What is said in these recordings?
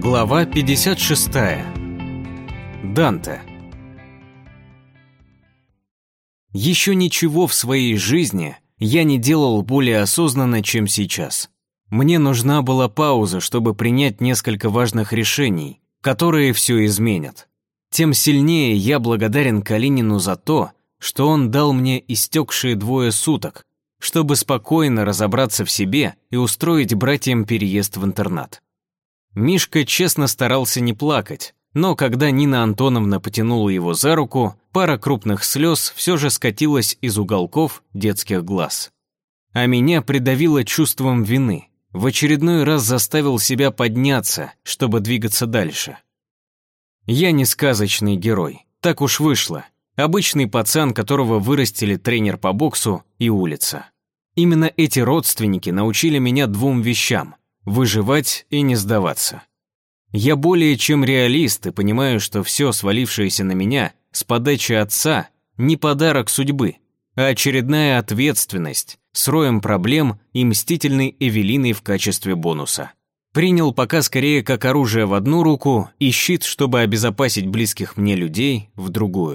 Глава 56. Данте. Еще ничего в своей жизни я не делал более осознанно, чем сейчас. Мне нужна была пауза, чтобы принять несколько важных решений, которые все изменят. Тем сильнее я благодарен Калинину за то, что он дал мне истекшие 2 суток, чтобы спокойно разобраться в себе и устроить братьям переезд в интернат. Мишка честно старался не плакать, но когда Нина Антоновна потянула его за руку, пара крупных слез все же скатилась из уголков детских глаз. А меня придавило чувством вины. В очередной раз заставил себя подняться, чтобы двигаться дальше. Я не сказочный герой, так уж вышло. Обычный пацан, которого вырастили тренер по боксу и улица. Именно эти родственники научили меня 2 вещам: выживать и не сдаваться. Я более чем реалист и понимаю, что все свалившееся на меня с подачи отца не подарок судьбы, а очередная ответственность с роем проблем и мстительной Эвелиной в качестве бонуса. Принял пока скорее как оружие в одну руку и щит, чтобы обезопасить близких мне людей, в другую.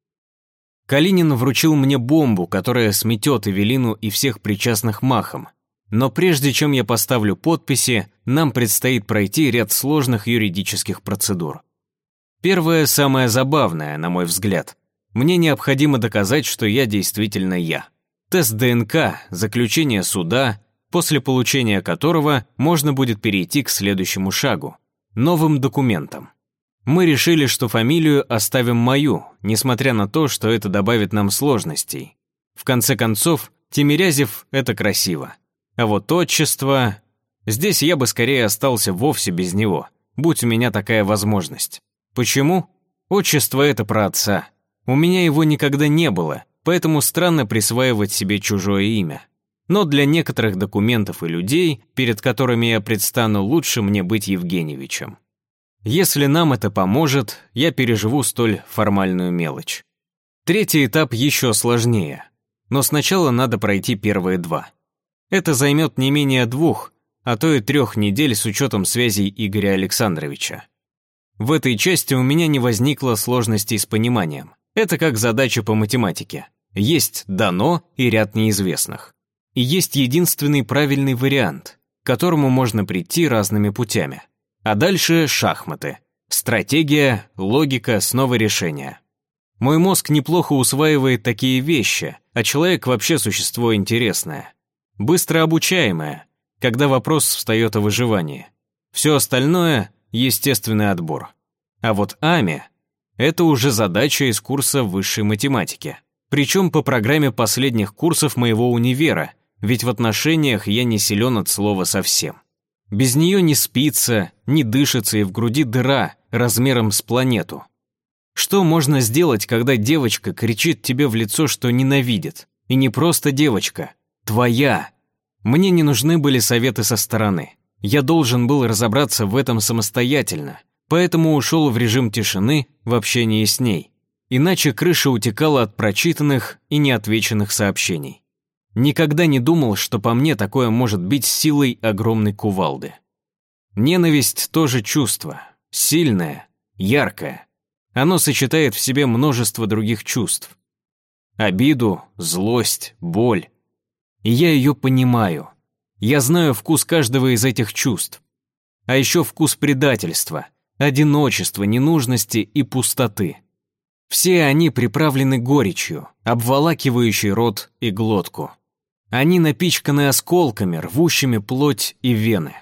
Калинин вручил мне бомбу, которая сметет Эвелину и всех причастных махом. Но прежде чем я поставлю подписи, нам предстоит пройти ряд сложных юридических процедур. Первое, самое забавное, на мой взгляд. Мне необходимо доказать, что я действительно я. Тест ДНК, заключение суда, после получения которого можно будет перейти к следующему шагу – новым документам. Мы решили, что фамилию оставим мою, несмотря на то, что это добавит нам сложностей. В конце концов, Тимирязев – это красиво. А вот отчество... Здесь я бы скорее остался вовсе без него, будь у меня такая возможность. Почему? Отчество – это про отца. У меня его никогда не было, поэтому странно присваивать себе чужое имя. Но для некоторых документов и людей, перед которыми я предстану, лучше мне быть Евгеньевичем. Если нам это поможет, я переживу столь формальную мелочь. Третий этап еще сложнее, но сначала надо пройти первые 2. Это займет не менее 2, а то и 3 недель с учетом связей Игоря Александровича. В этой части у меня не возникло сложностей с пониманием. Это как задача по математике. Есть дано и ряд неизвестных. И есть единственный правильный вариант, к которому можно прийти разными путями. А дальше шахматы. Стратегия, логика, снова решение. Мой мозг неплохо усваивает такие вещи, а человек вообще существо интересное. Быстро обучаемое, когда вопрос встает о выживании. Все остальное – естественный отбор. А вот АМИ – это уже задача из курса высшей математики. Причем по программе последних курсов моего универа, ведь в отношениях я не силен от слова совсем. Без нее не спится, не дышится и в груди дыра размером с планету. Что можно сделать, когда девочка кричит тебе в лицо, что ненавидит? И не просто девочка, твоя. Мне не нужны были советы со стороны. Я должен был разобраться в этом самостоятельно, поэтому ушел в режим тишины в общении с ней. Иначе крыша утекала от прочитанных и неотвеченных сообщений. Никогда не думал, что по мне такое может быть силой огромной кувалды. Ненависть тоже чувство. Сильное, яркое. Оно сочетает в себе множество других чувств. Обиду, злость, боль. И я ее понимаю. Я знаю вкус каждого из этих чувств. А еще вкус предательства, одиночества, ненужности и пустоты. Все они приправлены горечью, обволакивающей рот и глотку. Они напичканы осколками, рвущими плоть и вены.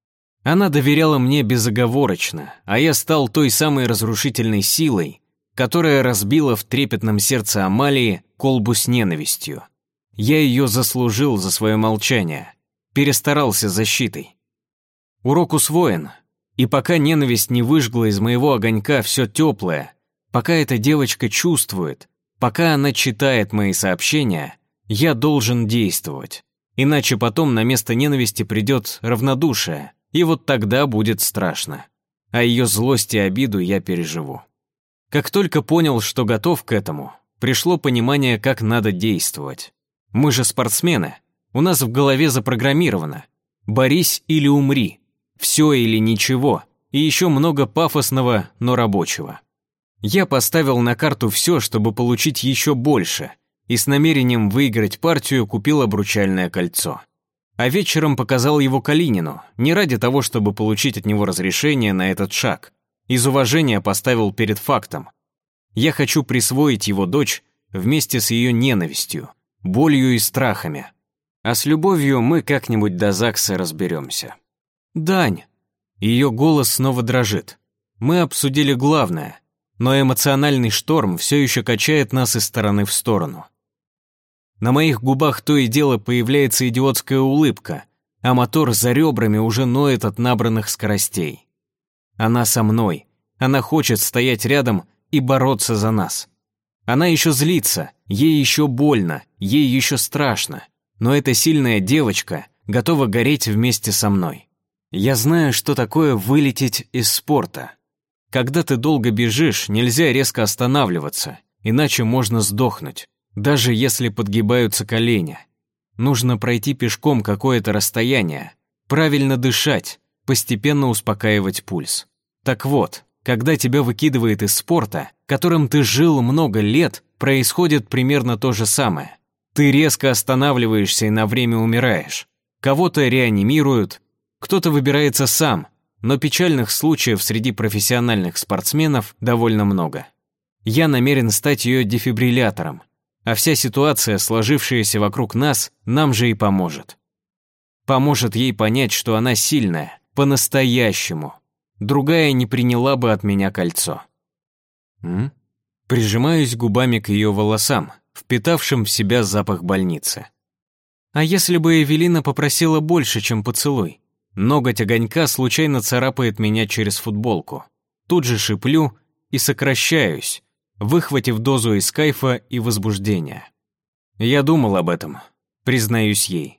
Она доверяла мне безоговорочно, а я стал той самой разрушительной силой, которая разбила в трепетном сердце Амалии колбу с ненавистью. Я ее заслужил за свое молчание, перестарался с защитой. Урок усвоен, и пока ненависть не выжгла из моего огонька все теплое, пока эта девочка чувствует, пока она читает мои сообщения, я должен действовать, иначе потом на место ненависти придет равнодушие, и вот тогда будет страшно. А ее злость и обиду я переживу. Как только понял, что готов к этому, пришло понимание, как надо действовать. Мы же спортсмены, у нас в голове запрограммировано: борись или умри, все или ничего, и еще много пафосного, но рабочего. Я поставил на карту все, чтобы получить еще больше, и с намерением выиграть партию купил обручальное кольцо. А вечером показал его Калинину, не ради того, чтобы получить от него разрешение на этот шаг. Из уважения поставил перед фактом. Я хочу присвоить его дочь вместе с ее ненавистью, болью и страхами. А с любовью мы как-нибудь до ЗАГСа разберемся. Дань. Ее голос снова дрожит. Мы обсудили главное, но эмоциональный шторм все еще качает нас из стороны в сторону. На моих губах то и дело появляется идиотская улыбка, а мотор за ребрами уже ноет от набранных скоростей. Она со мной, она хочет стоять рядом и бороться за нас. Она еще злится, ей еще больно, ей еще страшно, но эта сильная девочка готова гореть вместе со мной. Я знаю, что такое вылететь из спорта. Когда ты долго бежишь, нельзя резко останавливаться, иначе можно сдохнуть, даже если подгибаются колени. Нужно пройти пешком какое-то расстояние, правильно дышать, постепенно успокаивать пульс. Так вот, когда тебя выкидывает из спорта, которым ты жил много лет, происходит примерно то же самое. Ты резко останавливаешься и на время умираешь. Кого-то реанимируют, кто-то выбирается сам, но печальных случаев среди профессиональных спортсменов довольно много. Я намерен стать ее дефибриллятором, а вся ситуация, сложившаяся вокруг нас, нам же и поможет. Поможет ей понять, что она сильная, по-настоящему. Другая не приняла бы от меня кольцо. Прижимаюсь губами к ее волосам, впитавшим в себя запах больницы. А если бы Эвелина попросила больше, чем поцелуй? Ноготь огонька случайно царапает меня через футболку. Тут же шиплю и сокращаюсь, выхватив дозу из кайфа и возбуждения. Я думал об этом, признаюсь ей.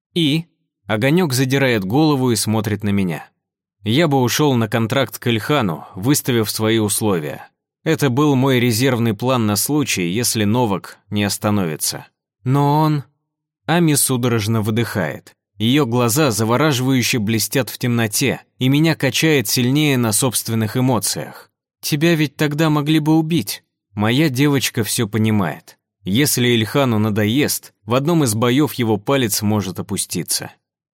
И огонек задирает голову и смотрит на меня. Я бы ушел на контракт к Ильхану, выставив свои условия. Это был мой резервный план на случай, если Новак не остановится. Но он... Ами судорожно выдыхает. Ее глаза завораживающе блестят в темноте, и меня качает сильнее на собственных эмоциях. Тебя ведь тогда могли бы убить. Моя девочка все понимает. Если Ильхану надоест, в одном из боев его палец может опуститься.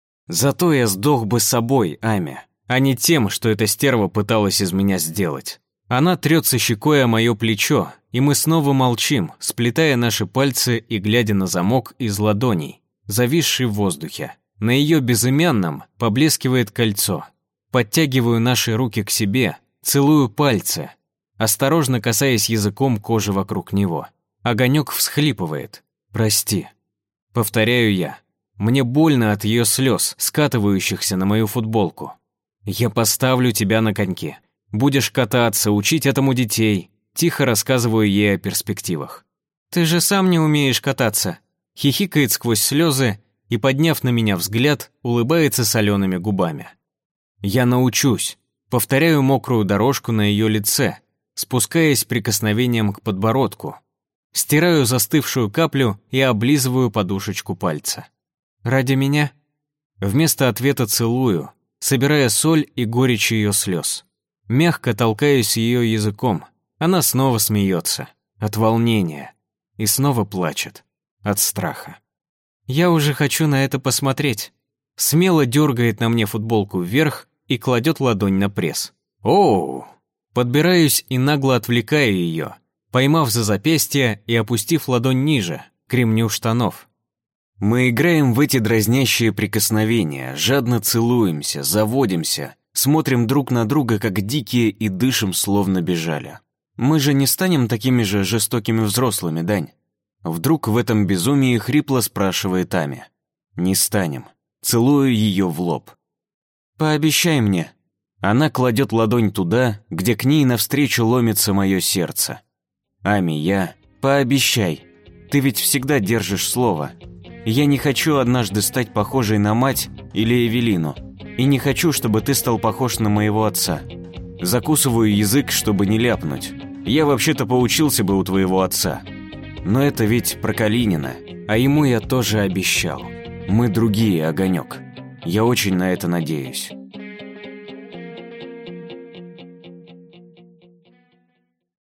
Зато я сдох бы собой, Ами, а не тем, что эта стерва пыталась из меня сделать. Она трется щекой о мое плечо, и мы снова молчим, сплетая наши пальцы и глядя на замок из ладоней, зависший в воздухе. На ее безымянном поблескивает кольцо. Подтягиваю наши руки к себе, целую пальцы, осторожно касаясь языком кожи вокруг него. Огонек всхлипывает. «Прости». Повторяю я. Мне больно от ее слез, скатывающихся на мою футболку. «Я поставлю тебя на коньки. Будешь кататься, учить этому детей». Тихо рассказываю ей о перспективах. «Ты же сам не умеешь кататься». Хихикает сквозь слезы и, подняв на меня взгляд, улыбается солеными губами. «Я научусь». Повторяю мокрую дорожку на ее лице, спускаясь прикосновением к подбородку. Стираю застывшую каплю и облизываю подушечку пальца. «Ради меня?» Вместо ответа целую, собирая соль и горечь ее слез. Мягко толкаюсь ее языком. Она снова смеется. От волнения. И снова плачет. От страха. Я уже хочу на это посмотреть. Смело дергает на мне футболку вверх и кладет ладонь на пресс. Оу! Подбираюсь и нагло отвлекаю ее, поймав за запястье и опустив ладонь ниже, к ремню штанов. Мы играем в эти дразнящие прикосновения, жадно целуемся, заводимся, смотрим друг на друга, как дикие, и дышим, словно бежали. Мы же не станем такими же жестокими взрослыми, Дань? Вдруг в этом безумии хрипло спрашивает Ами. Не станем. Целую ее в лоб. Пообещай мне. Она кладет ладонь туда, где к ней навстречу ломится мое сердце. Ами, пообещай. Ты ведь всегда держишь слово. Я не хочу однажды стать похожей на мать или Эвелину. И не хочу, чтобы ты стал похож на моего отца. Закусываю язык, чтобы не ляпнуть. Я вообще-то поучился бы у твоего отца. Но это ведь про Калинина, а ему я тоже обещал. Мы другие, Огонек. Я очень на это надеюсь.